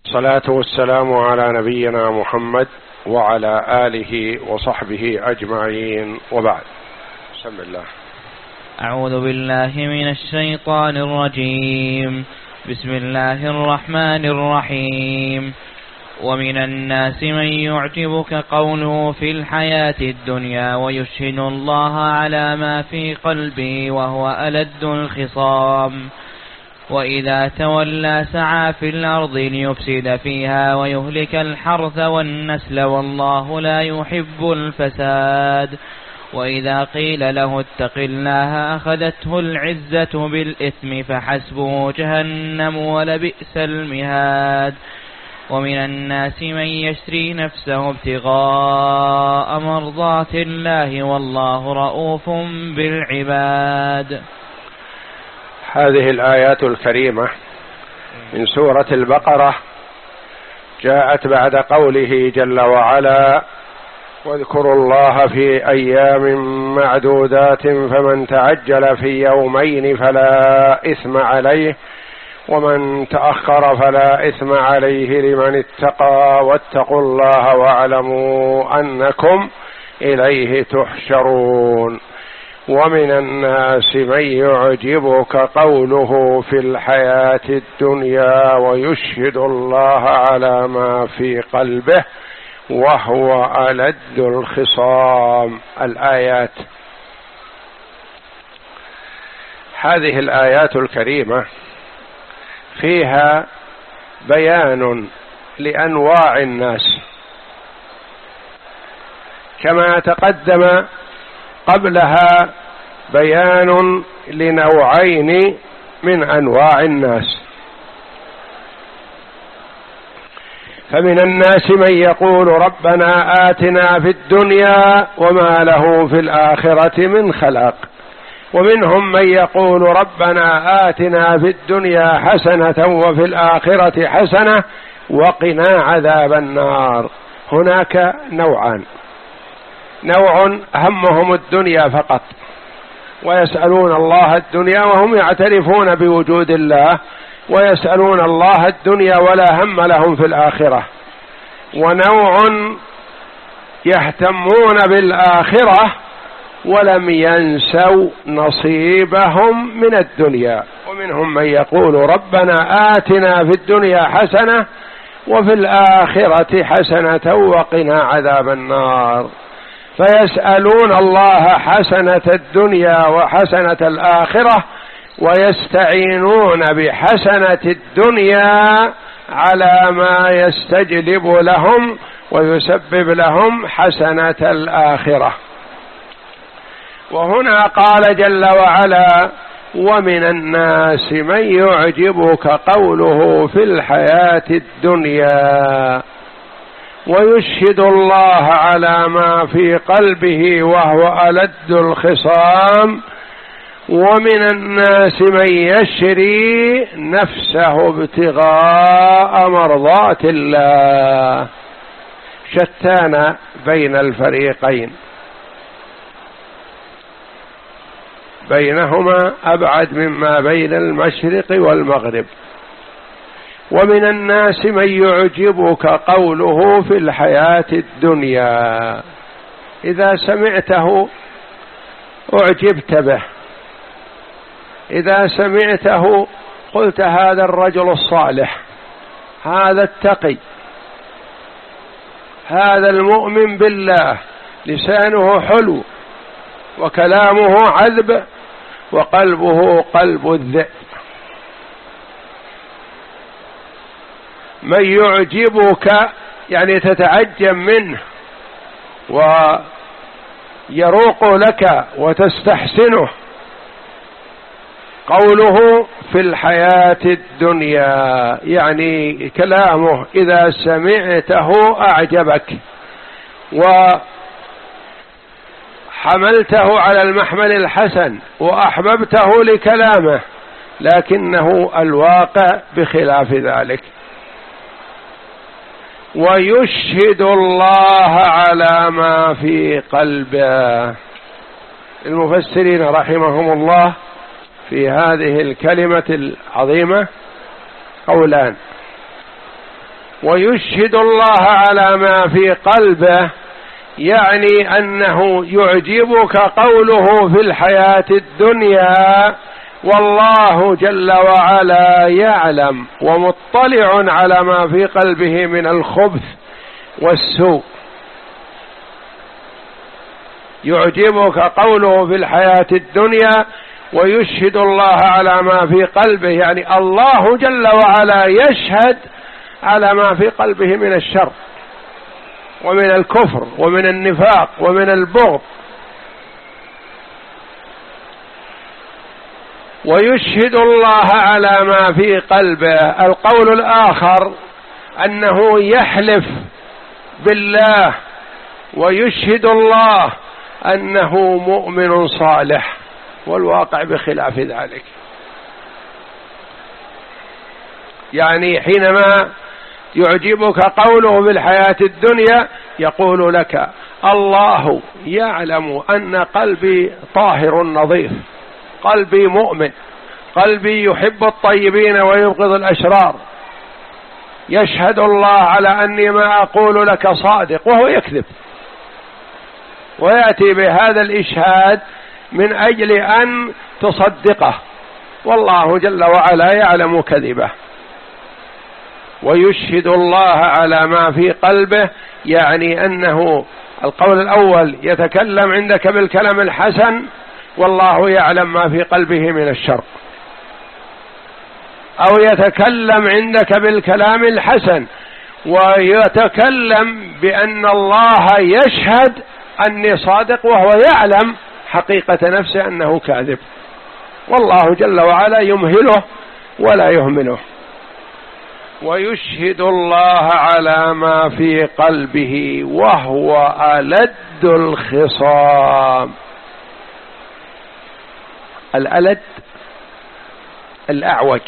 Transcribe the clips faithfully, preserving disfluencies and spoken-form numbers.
الصلاة والسلام على نبينا محمد وعلى آله وصحبه أجمعين، وبعد. بسم الله. أعوذ بالله من الشيطان الرجيم. بسم الله الرحمن الرحيم. ومن الناس من يعجبك قوله في الحياة الدنيا ويشهد الله على ما في قلبه وهو ألد الخصام، وإذا تولى سعى في الأرض ليفسد فيها ويهلك الحرث والنسل والله لا يحب الفساد. وإذا قيل له اتق الله أخذته العزة بالإثم فحسبه جهنم ولبئس المهاد. ومن الناس من يشري نفسه ابتغاء مرضات الله والله رؤوف بالعباد. هذه الآيات الكريمة من سورة البقرة جاءت بعد قوله جل وعلا: واذكروا الله في أيام معدودات فمن تعجل في يومين فلا إثم عليه ومن تأخر فلا إثم عليه لمن اتقى واتقوا الله واعلموا أنكم إليه تحشرون. ومن الناس من يعجبك قوله في الحياة الدنيا ويشهد الله على ما في قلبه وهو ألد الخصام. الآيات. هذه الآيات الكريمة فيها بيان لأنواع الناس، كما تقدم قبلها بيان لنوعين من أنواع الناس. فمن الناس من يقول ربنا آتنا في الدنيا وما له في الآخرة من خلاق، ومنهم من يقول ربنا آتنا في الدنيا حسنة وفي الآخرة حسنة وقنا عذاب النار. هناك نوعان: نوع همهم الدنيا فقط ويسألون الله الدنيا وهم يعترفون بوجود الله ويسألون الله الدنيا ولا هم لهم في الآخرة، ونوع يهتمون بالآخرة ولم ينسوا نصيبهم من الدنيا. ومنهم من يقول ربنا آتنا في الدنيا حسنة وفي الآخرة حسنة وقنا عذاب النار. فيسألون الله حسنة الدنيا وحسنة الآخرة ويستعينون بحسنة الدنيا على ما يستجلب لهم ويسبب لهم حسنة الآخرة. وهنا قال جل وعلا: ومن الناس من يعجبك قوله في الحياة الدنيا ويشهد الله على ما في قلبه وهو ألد الخصام، ومن الناس من يشري نفسه ابتغاء مرضات الله. شتان بين الفريقين، بينهما أبعد مما بين المشرق والمغرب. ومن الناس من يعجبك قوله في الحياة الدنيا، إذا سمعته أعجبت به، إذا سمعته قلت هذا الرجل الصالح، هذا التقي، هذا المؤمن بالله، لسانه حلو وكلامه عذب وقلبه قلب الذئب. من يعجبك يعني تتعجب منه ويروق لك وتستحسنه. قوله في الحياة الدنيا يعني كلامه إذا سمعته أعجبك وحملته على المحمل الحسن وأحببته لكلامه، لكنه الواقع بخلاف ذلك. ويشهد الله على ما في قلبه. المفسرين رحمهم الله في هذه الكلمة العظيمة قولان: ويشهد الله على ما في قلبه يعني أنه يعجبك قوله في الحياة الدنيا، والله جل وعلا يعلم ومطلع على ما في قلبه من الخبث والسوء. يعجبك قوله في الحياة الدنيا ويشهد الله على ما في قلبه، يعني الله جل وعلا يشهد على ما في قلبه من الشر ومن الكفر ومن النفاق ومن البغض. ويشهد الله على ما في قلبه. القول الآخر أنه يحلف بالله ويشهد الله أنه مؤمن صالح، والواقع بخلاف ذلك. يعني حينما يعجبك قوله في الحياة الدنيا يقول لك الله يعلم أن قلبي طاهر نظيف، قلبي مؤمن، قلبي يحب الطيبين ويبغض الأشرار، يشهد الله على أني ما أقول لك صادق، وهو يكذب، ويأتي بهذا الإشهاد من أجل أن تصدقه، والله جل وعلا يعلم كذبه. ويشهد الله على ما في قلبه يعني أنه القول الأول يتكلم عندك بالكلام الحسن والله يعلم ما في قلبه من الشر، أو يتكلم عندك بالكلام الحسن ويتكلم بأن الله يشهد أني صادق وهو يعلم حقيقة نفسه أنه كاذب، والله جل وعلا يمهله ولا يهمله. ويشهد الله على ما في قلبه وهو ألد الخصام. الألد الأعوج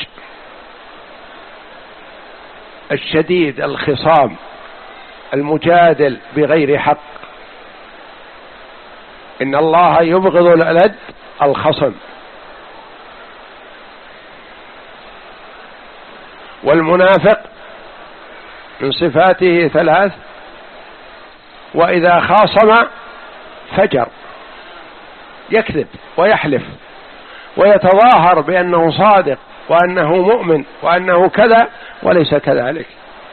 الشديد الخصام المجادل بغير حق. إن الله يبغض الألد الخصم. والمنافق من صفاته ثلاث: وإذا خاصم فجر، يكذب ويحلف ويتظاهر بأنه صادق وأنه مؤمن وأنه كذا وليس كذلك.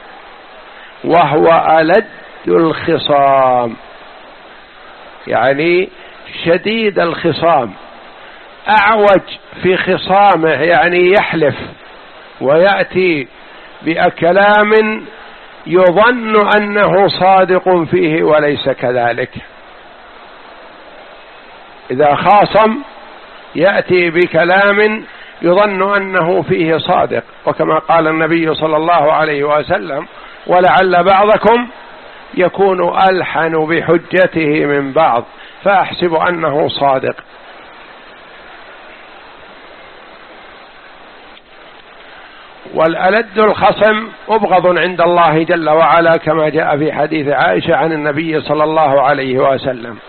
وهو ألد الخصام يعني شديد الخصام، أعوج في خصامه يعني يحلف ويأتي بكلام يظن أنه صادق فيه وليس كذلك. إذا خاصم يأتي بكلام يظن أنه فيه صادق، وكما قال النبي صلى الله عليه وسلم: ولعل بعضكم يكون ألحن بحجته من بعض فأحسب أنه صادق. والألد الخصم أبغض عند الله جل وعلا كما جاء في حديث عائشة عن النبي صلى الله عليه وسلم.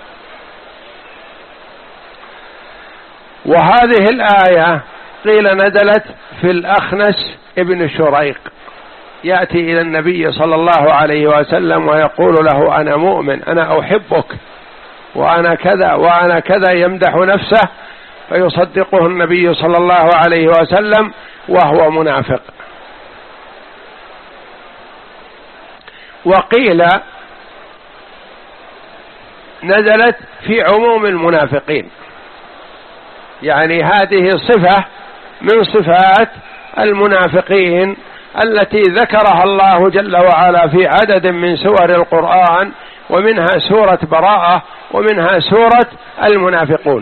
وهذه الآية قيل نزلت في الأخنس ابن شريق، يأتي إلى النبي صلى الله عليه وسلم ويقول له: أنا مؤمن، أنا أحبك، وأنا كذا وأنا كذا، يمدح نفسه، فيصدقه النبي صلى الله عليه وسلم وهو منافق. وقيل نزلت في عموم المنافقين، يعني هذه صفة من صفات المنافقين التي ذكرها الله جل وعلا في عدد من سور القرآن، ومنها سورة براءة ومنها سورة المنافقون.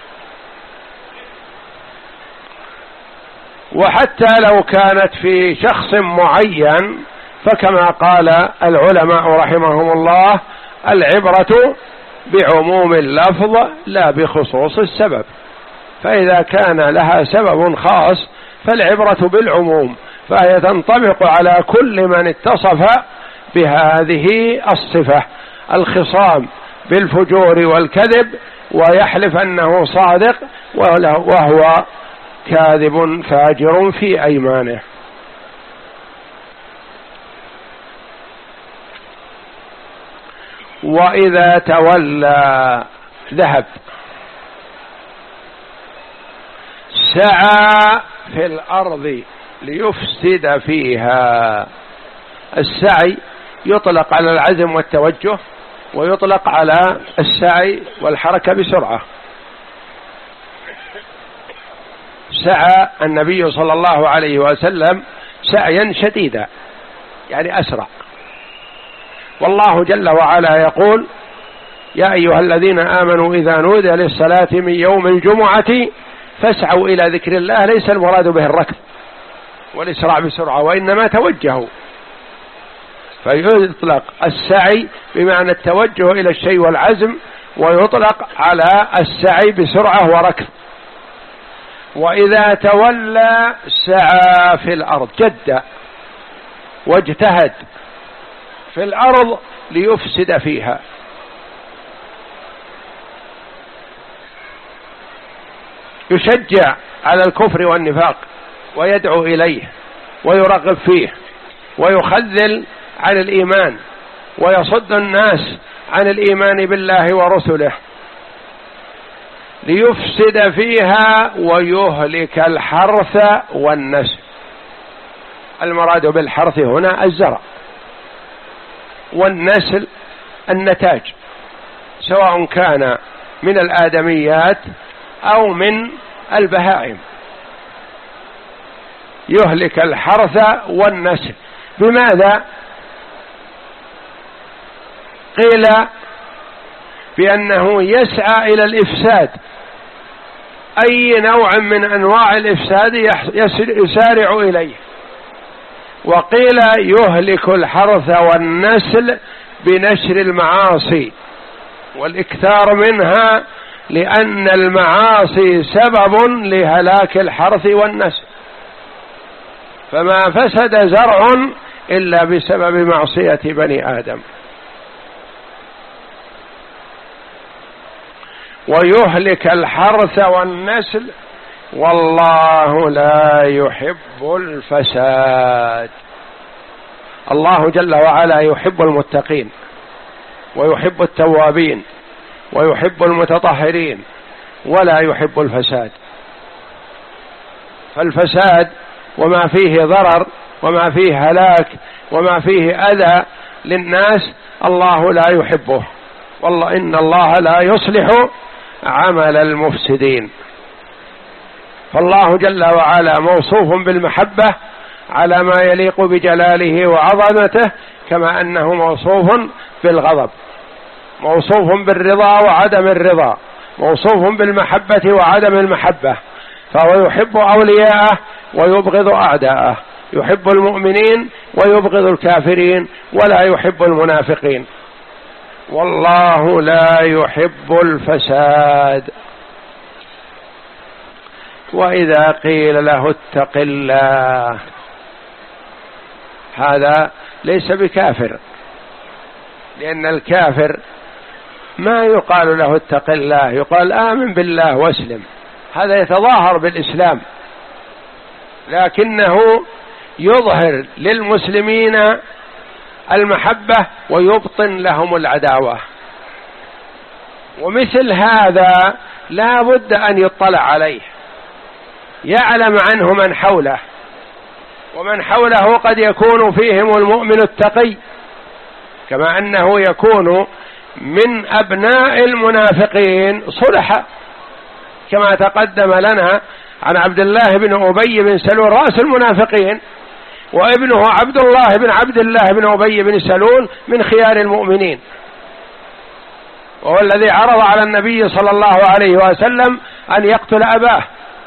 وحتى لو كانت في شخص معين فكما قال العلماء رحمهم الله: العبرة بعموم اللفظ لا بخصوص السبب. فإذا كان لها سبب خاص فالعبرة بالعموم، فهي تنطبق على كل من اتصف بهذه الصفة: الخصام بالفجور والكذب، ويحلف أنه صادق وهو كاذب فاجر في أيمانه. وإذا تولى ذهب، سعى في الأرض ليفسد فيها. السعي يطلق على العزم والتوجه، ويطلق على السعي والحركة بسرعة. سعى النبي صلى الله عليه وسلم سعيا شديدا، يعني أسرع. والله جل وعلا يقول: يا أيها الذين آمنوا إذا نودي للصلاة من يوم الجمعة فاسعوا إلى ذكر الله. ليس المراد به الركض والإسراع بسرعة، وإنما توجهوا. فيطلق السعي بمعنى التوجه إلى الشيء والعزم، ويطلق على السعي بسرعة وركض. وإذا تولى سعى في الأرض، جد واجتهد في الأرض ليفسد فيها. يشجع على الكفر والنفاق ويدعو إليه ويرغب فيه، ويخذل عن الإيمان، ويصد الناس عن الإيمان بالله ورسله، ليفسد فيها ويهلك الحرث والنسل. المراد بالحرث هنا الزرع، والنسل النتاج، سواء كان من الآدميات أو من البهائم. يهلك الحرث والنسل. بماذا؟ قيل بأنه يسعى إلى الإفساد، أي نوع من أنواع الإفساد يسارع إليه. وقيل يهلك الحرث والنسل بنشر المعاصي والإكثار منها، لأن المعاصي سبب لهلاك الحرث والنسل، فما فسد زرع إلا بسبب معصية بني آدم. ويهلك الحرث والنسل والله لا يحب الفساد. الله جل وعلا يحب المتقين، ويحب التوابين، ويحب المتطهرين، ولا يحب الفساد. فالفساد وما فيه ضرر وما فيه هلاك وما فيه أذى للناس الله لا يحبه. والله إن الله لا يصلح عمل المفسدين. فالله جل وعلا موصوف بالمحبة على ما يليق بجلاله وعظمته، كما أنه موصوف بالغضب، موصوف بالرضا وعدم الرضا، موصوف بالمحبة وعدم المحبة. فهو يحب أولياءه ويبغض أعداءه، يحب المؤمنين ويبغض الكافرين، ولا يحب المنافقين. والله لا يحب الفساد. وإذا قيل له اتق الله، هذا ليس بكافر، لأن الكافر ما يقال له اتق الله، يقال آمن بالله واسلم. هذا يتظاهر بالإسلام، لكنه يظهر للمسلمين المحبة ويبطن لهم العداوة. ومثل هذا لا بد أن يطلع عليه، يعلم عنه من حوله، ومن حوله قد يكون فيهم المؤمن التقي، كما أنه يكون من أبناء المنافقين صلحا، كما تقدم لنا عن عبد الله بن أبي بن سلول رأس المنافقين، وابنه عبد الله بن عبد الله بن أبي بن سلول من خيار المؤمنين، وهو الذي عرض على النبي صلى الله عليه وسلم أن يقتل أباه.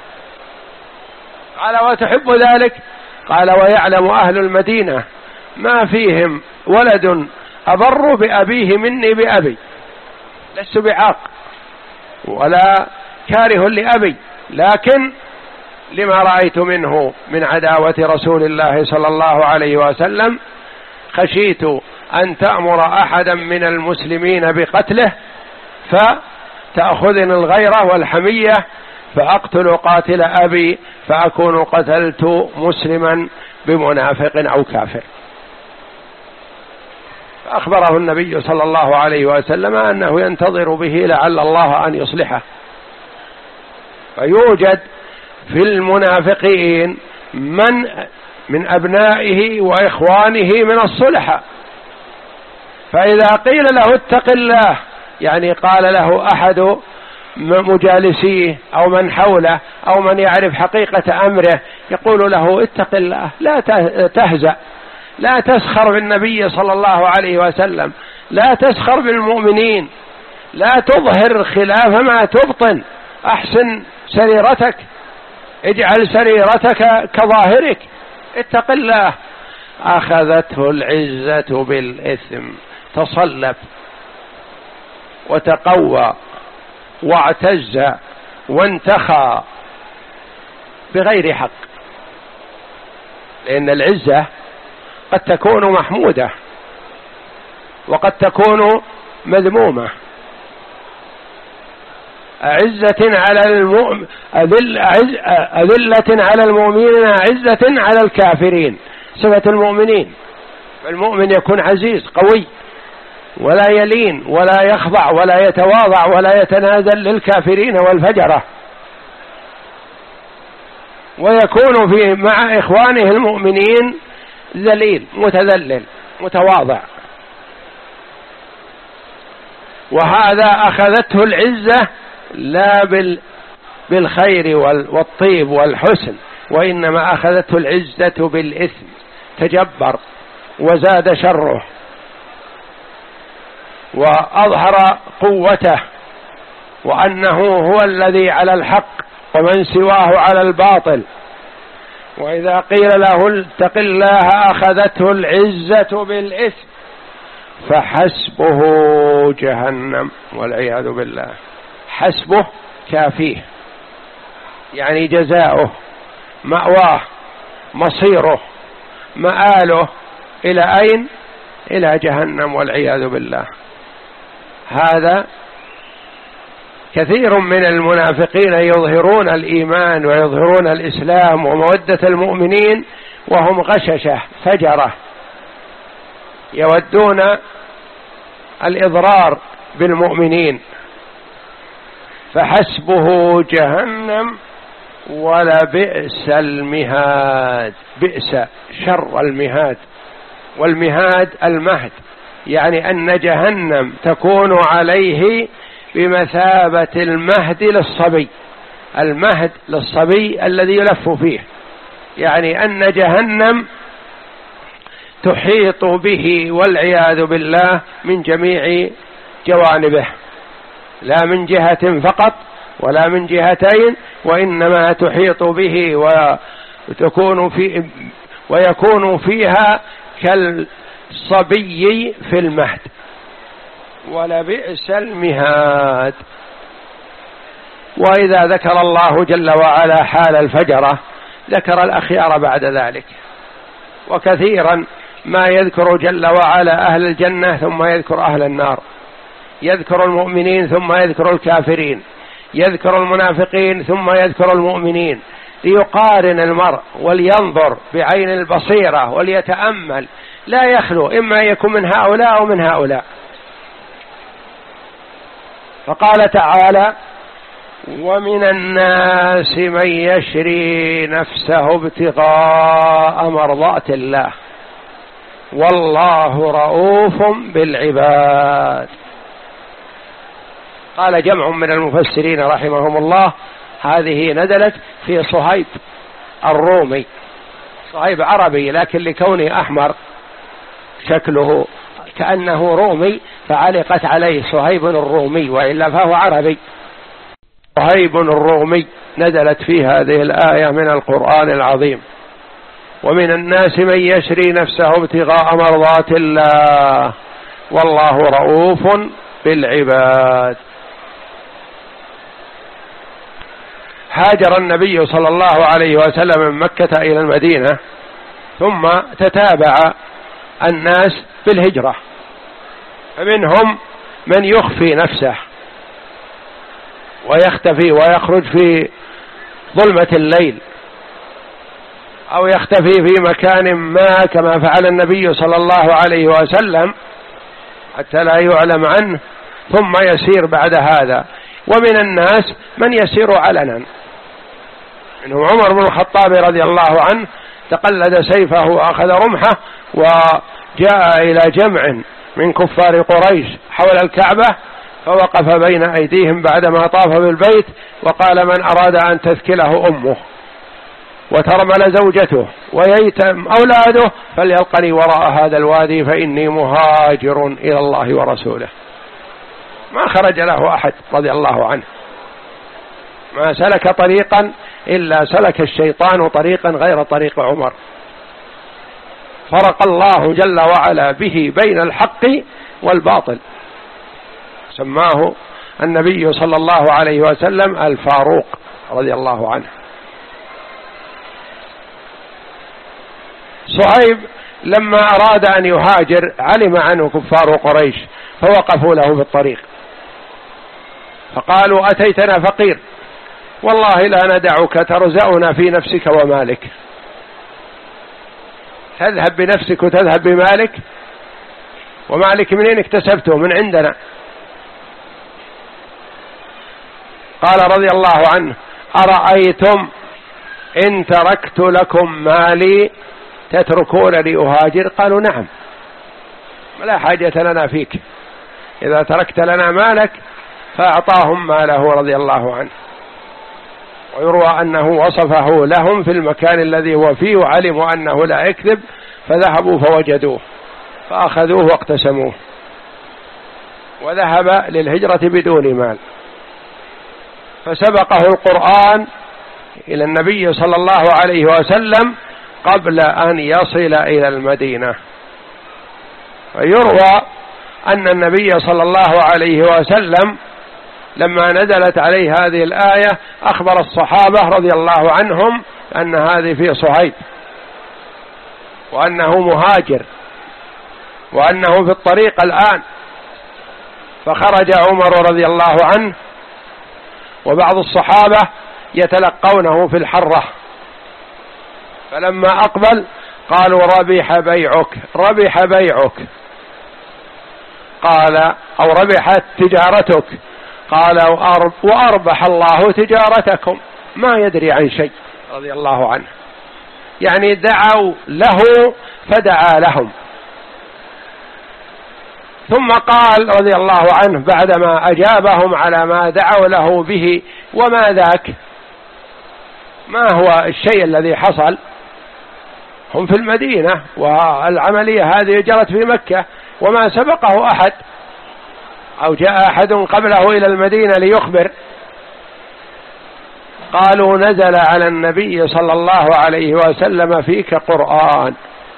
قال: وتحب ذلك؟ قال: ويعلم أهل المدينة ما فيهم ولد أبر بأبيه مني بأبي، لست بعاق ولا كاره لأبي، لكن لما رأيت منه من عداوة رسول الله صلى الله عليه وسلم خشيت أن تأمر أحدا من المسلمين بقتله فتأخذني الغيرة والحمية فأقتل قاتل أبي، فأكون قتلت مسلما بمنافق أو كافر. أخبره النبي صلى الله عليه وسلم أنه ينتظر به لعل الله أن يصلحه. فيوجد في المنافقين من من أبنائه وإخوانه من الصلحة، فإذا قيل له اتق الله، يعني قال له أحد مجالسيه أو من حوله أو من يعرف حقيقة أمره يقول له اتق الله، لا تهزأ، لا تسخر بالنبي صلى الله عليه وسلم، لا تسخر بالمؤمنين، لا تظهر خلاف ما تبطن، أحسن سريرتك، اجعل سريرتك كظاهرك، اتق الله. أخذته العزة بالإثم، تصلب وتقوى واعتز وانتخى بغير حق، لأن العزة قد تكون محمودة وقد تكون مذمومة. أعزة على المؤمن أذل أذلة على المؤمنين عزة على الكافرين، صفة المؤمنين. المؤمن يكون عزيز قوي ولا يلين ولا يخضع ولا يتواضع ولا يتنازل للكافرين والفجرة، ويكون في مع إخوانه المؤمنين ذليل متذلل متواضع. وهذا أخذته العزة لا بالخير والطيب والحسن، وإنما أخذته العزة بالإثم، تجبر وزاد شره وأظهر قوته وأنه هو الذي على الحق ومن سواه على الباطل. وإذا قيل له اتق الله أخذته العزة بالإثم فحسبه جهنم والعياذ بالله. حسبه كافيه، يعني جزاؤه، مأواه، مصيره، مآله إلى أين؟ إلى جهنم والعياذ بالله. هذا كثير من المنافقين يظهرون الإيمان ويظهرون الإسلام ومودة المؤمنين وهم غششة فجرة، يودون الإضرار بالمؤمنين. فحسبه جهنم ولبئس المهاد. بئس شر المهاد، والمهاد المهد، يعني أن جهنم تكون عليه بمثابة المهد للصبي. المهد للصبي الذي يلف فيه، يعني أن جهنم تحيط به والعياذ بالله من جميع جوانبه، لا من جهة فقط ولا من جهتين، وإنما تحيط به وتكون في ويكون فيها كالصبي في المهد. ولبئس المهاد. وإذا ذكر الله جل وعلا حال الفجرة ذكر الأخيار بعد ذلك، وكثيرا ما يذكر جل وعلا أهل الجنة ثم يذكر أهل النار، يذكر المؤمنين ثم يذكر الكافرين، يذكر المنافقين ثم يذكر المؤمنين، ليقارن المرء ولينظر بعين البصيرة وليتأمل، لا يخلو إما يكون من هؤلاء أو من هؤلاء. فقال تعالى: ومن الناس من يشري نفسه ابتغاء مرضات الله والله رؤوف بالعباد. قال جمع من المفسرين رحمهم الله هذه نزلت في صهيب الرومي. صهيب عربي لكن لكونه أحمر شكله كأنه رومي فعلقت عليه صهيب الرومي، وإلا فهو عربي. صهيب الرومي نزلت في هذه الآية من القرآن العظيم: ومن الناس من يشري نفسه ابتغاء مرضات الله والله رؤوف بالعباد. هاجر النبي صلى الله عليه وسلم من مكة إلى المدينة، ثم تتابع الناس بالهجرة، فمنهم من يخفي نفسه ويختفي ويخرج في ظلمة الليل، أو يختفي في مكان ما كما فعل النبي صلى الله عليه وسلم حتى لا يعلم عنه ثم يسير بعد هذا. ومن الناس من يسير علنا، منهم عمر بن الخطاب رضي الله عنه تقلد سيفه وأخذ رمحه وجاء إلى جمع من كفار قريش حول الكعبة، فوقف بين أيديهم بعدما طاف بالبيت وقال: من أراد أن تثكله أمه وترمل زوجته وييتم أولاده فليلقني وراء هذا الوادي فإني مهاجر إلى الله ورسوله. ما خرج له أحد رضي الله عنه، ما سلك طريقا إلا سلك الشيطان طريقا غير طريق عمر، فرق الله جل وعلا به بين الحق والباطل، سماه النبي صلى الله عليه وسلم الفاروق رضي الله عنه. صهيب لما أراد أن يهاجر علم عنه كفار قريش فوقفوا له في الطريق فقالوا: أتيتنا فقير، والله لا ندعك ترزأنا في نفسك ومالك، تذهب بنفسك وتذهب بمالك، ومالك منين اكتسبته؟ من عندنا. قال رضي الله عنه: أرأيتم إن تركت لكم مالي تتركونني أهاجر؟ قالوا: نعم، لا حاجة لنا فيك، إذا تركت لنا مالك. فأعطاهم ماله رضي الله عنه. ويروى أنه وصفه لهم في المكان الذي هو فيه وعلموا أنه لا يكذب، فذهبوا فوجدوه فأخذوه واقتسموه، وذهب للهجرة بدون مال. فسبقه القرآن إلى النبي صلى الله عليه وسلم قبل أن يصل إلى المدينة. ويروى أن النبي صلى الله عليه وسلم لما نزلت عليه هذه الآية أخبر الصحابة رضي الله عنهم أن هذه في صهيب، وأنه مهاجر، وأنه في الطريق الآن. فخرج عمر رضي الله عنه وبعض الصحابة يتلقونه في الحرة، فلما أقبل قالوا: ربح بيعك، ربح بيعك. قال: أو ربحت تجارتك. قال: وأربح الله تجارتكم. ما يدري عن شيء رضي الله عنه، يعني دعوا له فدعا لهم. ثم قال رضي الله عنه بعدما أجابهم على ما دعوا له به: وما ذاك؟ ما هو الشيء الذي حصل؟ هم في المدينة والعملية هذه جرت في مكة وما سبقه أحد أو جاء أحد قبله إلى المدينة ليخبر. قالوا: نزل على النبي صلى الله عليه وسلم فيك قرآن.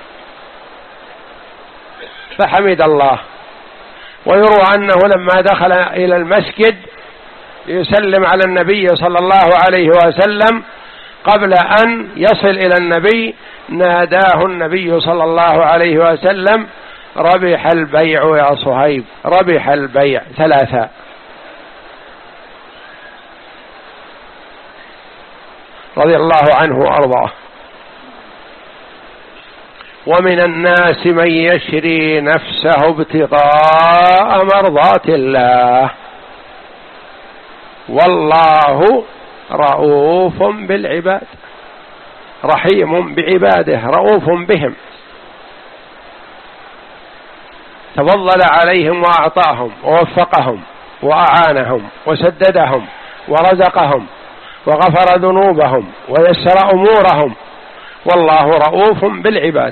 فحمد الله. ويروى أنه لما دخل إلى المسجد ليسلم على النبي صلى الله عليه وسلم قبل أن يصل إلى النبي ناداه النبي صلى الله عليه وسلم: ربح البيع يا صهيب، ربح البيع ثلاثة. رضي الله عنه وأرضاه. ومن الناس من يشري نفسه ابتغاء مرضات الله والله رؤوف بالعباد، رحيم بعباده رؤوف بهم، تفضل عليهم وأعطاهم ووفقهم وأعانهم وسددهم ورزقهم وغفر ذنوبهم ويسر أمورهم، والله رؤوف بالعباد.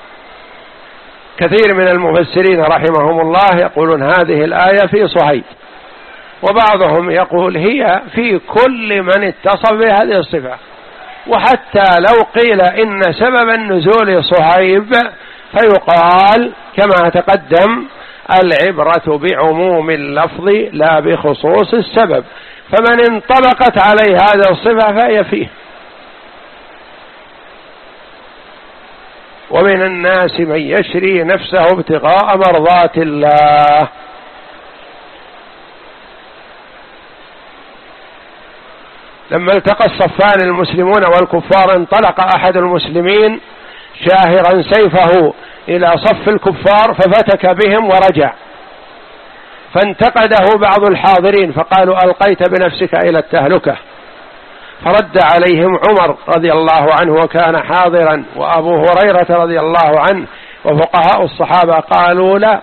كثير من المفسرين رحمهم الله يقولون هذه الآية في صهيب، وبعضهم يقول هي في كل من اتصف بهذه الصفة. وحتى لو قيل إن سبب النزول صهيب فيقال كما تقدم: العبرة بعموم اللفظ لا بخصوص السبب، فمن انطبقت عليه هذه الصفة فهي فيه. ومن الناس من يشري نفسه ابتغاء مرضات الله. لما التقى الصفان المسلمون والكفار انطلق أحد المسلمين شاهرا سيفه إلى صف الكفار ففتك بهم ورجع، فانتقده بعض الحاضرين فقالوا ألقيت بنفسك إلى التهلكة، فرد عليهم عمر رضي الله عنه وكان حاضرا، وأبو هريرة رضي الله عنه، وفقهاء الصحابة قالوا لا،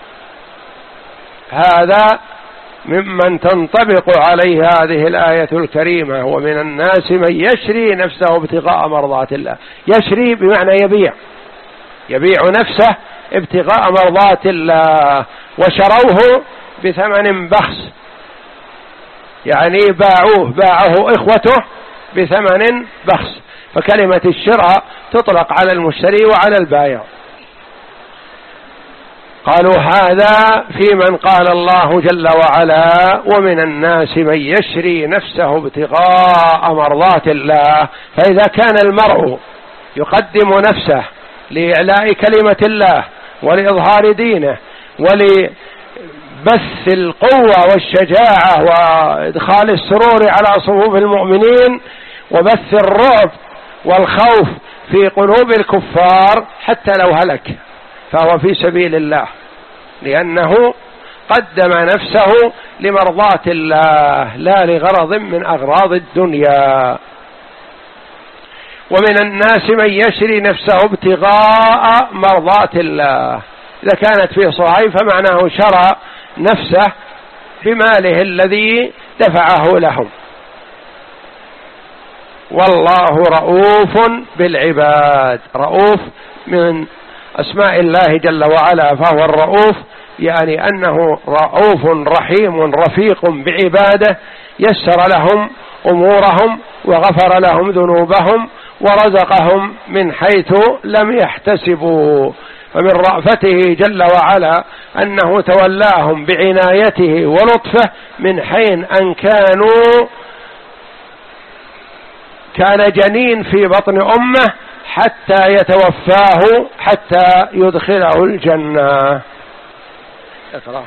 هذا ممن تنطبق عليه هذه الآية الكريمة: ومن الناس من يشري نفسه ابتغاء مرضات الله. يشري بمعنى يبيع، يبيع نفسه ابتغاء مرضات الله، وشروه بثمن بخس، يعني باعوه باعه إخوته بثمن بخس. فكلمة الشراء تطلق على المشتري وعلى البائع. قالوا هذا في من قال الله جل وعلا: ومن الناس من يشري نفسه ابتغاء مرضات الله. فإذا كان المرء يقدم نفسه لإعلاء كلمة الله ولإظهار دينه ولبث القوة والشجاعة وإدخال السرور على صفوف المؤمنين وبث الرعب والخوف في قلوب الكفار حتى لو هلك، فهو في سبيل الله، لأنه قدم نفسه لمرضاة الله لا لغرض من أغراض الدنيا. ومن الناس من يشري نفسه ابتغاء مرضات الله. إذا كانت في صهيب فمعناه شرى نفسه بماله الذي دفعه لهم. والله رؤوف بالعباد. رؤوف من أسماء الله جل وعلا، فهو الرؤوف، يعني أنه رؤوف رحيم رفيق بعباده، يسر لهم أمورهم وغفر لهم ذنوبهم ورزقهم من حيث لم يحتسبوا. فمن رأفته جل وعلا أنه تولاهم بعنايته ولطفه من حين أن كانوا كان جنين في بطن أمه حتى يتوفاه حتى يدخله الجنة. اقرأ.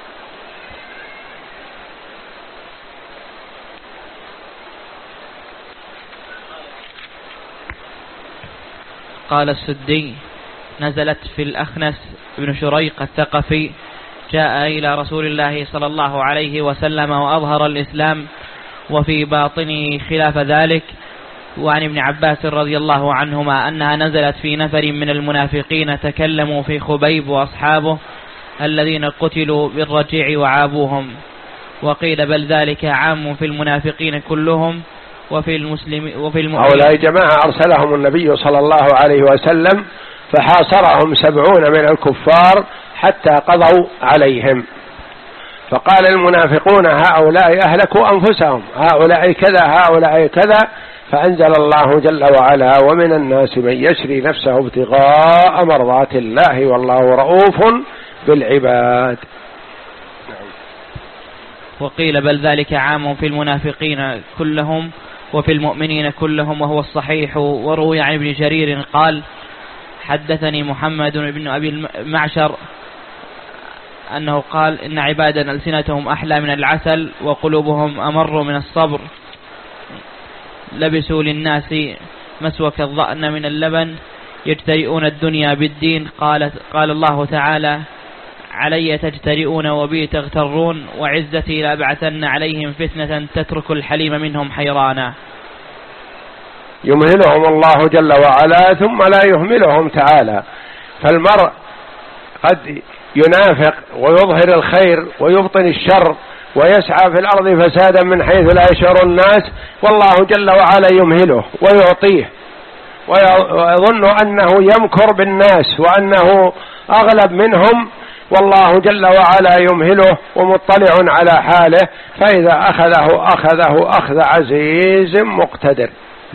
قال السدي: نزلت في الأخنس بن شريق الثقفي، جاء إلى رسول الله صلى الله عليه وسلم وأظهر الإسلام وفي باطنه خلاف ذلك. وعن ابن عباس رضي الله عنهما أنها نزلت في نفر من المنافقين تكلموا في خبيب وأصحابه الذين قتلوا بالرجيع وعابوهم. وقيل بل ذلك عام في المنافقين كلهم وفي المسلم وفي المؤمنين. هؤلاء جماعة أرسلهم النبي صلى الله عليه وسلم فحاصرهم سبعون من الكفار حتى قضوا عليهم، فقال المنافقون: هؤلاء أهلكوا أنفسهم، هؤلاء كذا هؤلاء كذا. فأنزل الله جل وعلا: ومن الناس من يشري نفسه ابتغاء مرضات الله والله رؤوف بالعباد. وقيل بل ذلك عام في المنافقين كلهم وفي المؤمنين كلهم وهو الصحيح. وروي عن ابن جرير قال: حدثني محمد بن أبي المعشر أنه قال: إن عبادا ألسنتهم أحلى من العسل وقلوبهم أمر من الصبر، لبسوا للناس مسوك الظأن من اللبن، يجترئون الدنيا بالدين. قال, قال الله تعالى: علي تجترئون وبي تغترون، وعزتي لأبعثن عليهم فتنة تترك الحليم منهم حيرانا. يمهلهم الله جل وعلا ثم لا يهملهم تعالى. فالمرء قد ينافق ويظهر الخير ويبطن الشر ويسعى في الأرض فسادا من حيث لا يشعر الناس، والله جل وعلا يمهله ويعطيه ويظن أنه يمكر بالناس وأنه أغلب منهم، والله جل وعلا يمهله ومطلع على حاله، فإذا أخذه أخذه أخذ عزيز مقتدر.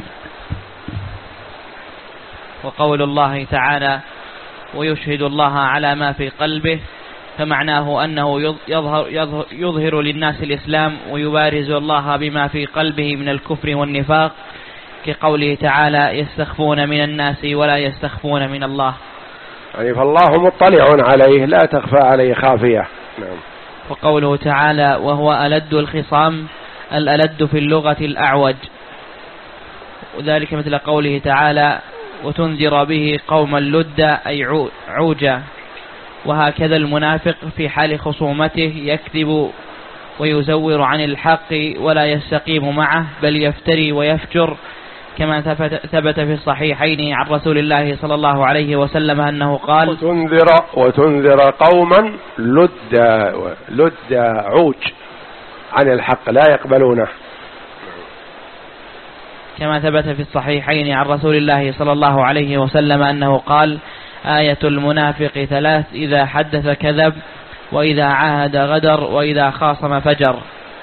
وقول الله تعالى: ويشهد الله على ما في قلبه، فمعناه أنه يظهر, يظهر, يظهر للناس الإسلام ويبارز الله بما في قلبه من الكفر والنفاق، كقوله تعالى: يستخفون من الناس ولا يستخفون من الله. يعني فالله مطلع عليه لا تخفى عليه خافية. نعم. وقوله تعالى: وهو ألد الخصام، الألد في اللغة الأعوج، وذلك مثل قوله تعالى: وتنذر به قوما لدا أي عوجا. وهكذا المنافق في حال خصومته يكذب ويزور عن الحق ولا يستقيم معه، بل يفتري ويفجر، كما ثبت في الصحيحين عن رسول الله صلى الله عليه وسلم أنه قال: وتنذر, وتنذر قوما لد لد عوج عن الحق لا يقبلونه. كما ثبت في الصحيحين عن رسول الله صلى الله عليه وسلم أنه قال: آية المنافق ثلاث: إذا حدث كذب، وإذا عاهد غدر، وإذا خاصم فجر.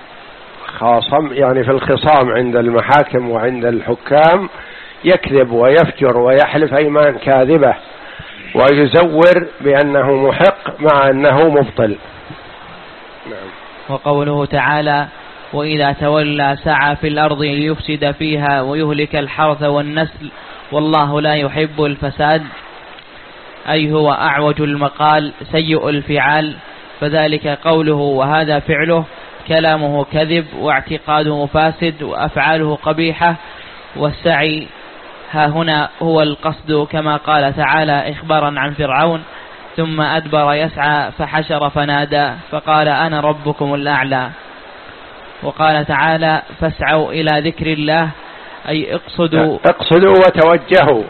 خاصم يعني في الخصام عند المحاكم وعند الحكام يكذب ويفجر ويحلف أيمان كاذبة ويزور بأنه محق مع أنه مبطل. نعم. وقوله تعالى: وإذا تولى سعى في الأرض ليفسد فيها ويهلك الحرث والنسل والله لا يحب الفساد، أي هو أعوج المقال سيء الفعال، فذلك قوله وهذا فعله، كلامه كذب واعتقاده فاسد وأفعاله قبيحة، والسعي ها هنا هو القصد، كما قال تعالى إخبارا عن فرعون: ثم أدبر يسعى فحشر فنادى فقال أنا ربكم الأعلى. وقال تعالى: فاسعوا إلى ذكر الله، أي اقصدوا اقصدوا وتوجهوا،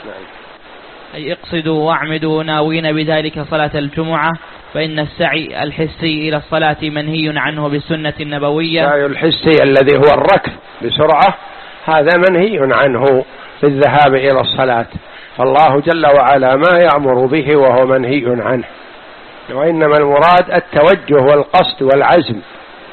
أي اقصدوا واعمدوا ناوين بذلك صلاة الجمعة، فإن السعي الحسي إلى الصلاة منهي عنه بالسنة النبوية. السعي الحسي الذي هو الركض بسرعة هذا منهي عنه في الذهاب إلى الصلاة، فالله جل وعلا ما يأمر به وهو منهي عنه، وإنما المراد التوجه والقصد والعزم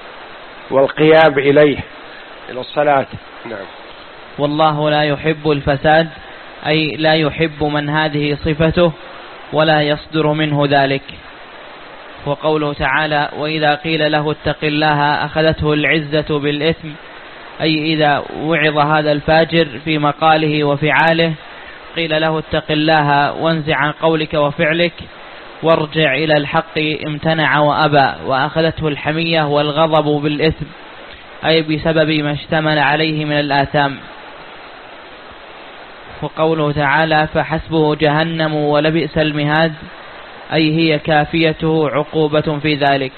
والقيام إليه إلى الصلاة. نعم. والله لا يحب الفساد، أي لا يحب من هذه صفته ولا يصدر منه ذلك. وقوله تعالى: وإذا قيل له اتق الله أخذته العزة بالإثم، أي إذا وعظ هذا الفاجر في مقاله وفعاله قيل له اتق الله وانزع عن قولك وفعلك وارجع إلى الحق، امتنع وأبى، وأخذته الحمية والغضب بالإثم، أي بسبب ما اشتمل عليه من الآثام. وقوله تعالى: فحسبه جهنم ولبئس المهاد، أي هي كافيته عقوبة في ذلك.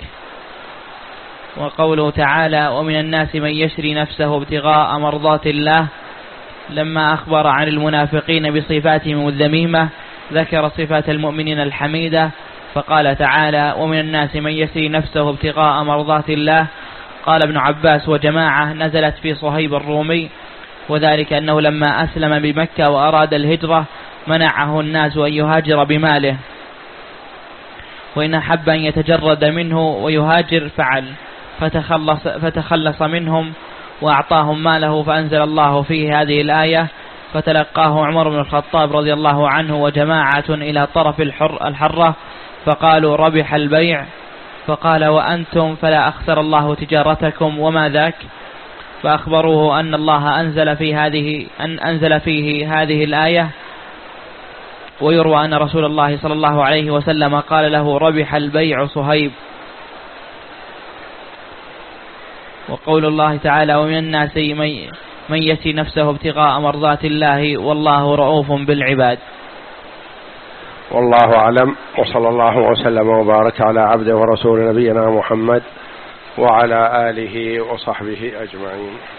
وقوله تعالى: ومن الناس من يشري نفسه ابتغاء مرضات الله، لما أخبر عن المنافقين بصفاتهم الذميمة ذكر صفات المؤمنين الحميدة، فقال تعالى: ومن الناس من يشري نفسه ابتغاء مرضات الله. قال ابن عباس وجماعة نزلت في صهيب الرومي، وذلك أنه لما أسلم بمكة وأراد الهجرة منعه الناس أن يهاجر بماله، وإن أحب أن يتجرد منه ويهاجر فعل، فتخلص, فتخلص منهم وأعطاهم ماله، فأنزل الله فيه هذه الآية: فتلقاه عمر بن الخطاب رضي الله عنه وجماعة إلى طرف الحر الحرة فقالوا ربح البيع، فقال: وأنتم فلا أخسر الله تجارتكم وما ذاك، فأخبروه أن الله أنزل في هذه أن أنزل فيه هذه الآية. ويروى أن رسول الله صلى الله عليه وسلم قال له: ربح البيع صهيب. وقول الله تعالى: ومن الناس من يشري نفسه ابتغاء مرضات الله والله رؤوف بالعباد. والله أعلم، وصلى الله وسلم وبارك على عبده ورسول نبينا محمد وعلى آله وصحبه أجمعين.